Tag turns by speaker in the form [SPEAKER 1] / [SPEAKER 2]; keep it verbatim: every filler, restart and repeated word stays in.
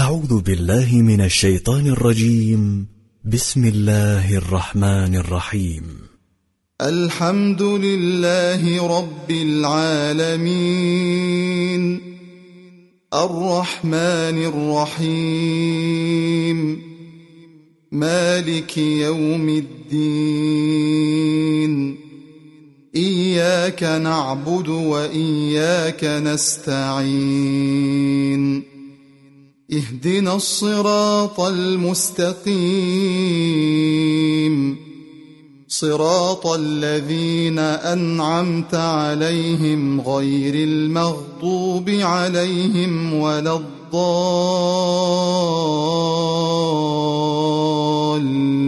[SPEAKER 1] أعوذ بالله من الشيطان الرجيم. بسم الله الرحمن الرحيم.
[SPEAKER 2] الحمد لله رب العالمين، الرحمن الرحيم، مالك يوم الدين، إياك نعبد وإياك نستعين، اهدنا الصراط المستقيم، صراط الذين أنعمت عليهم غير المغضوب عليهم ولا الضالين.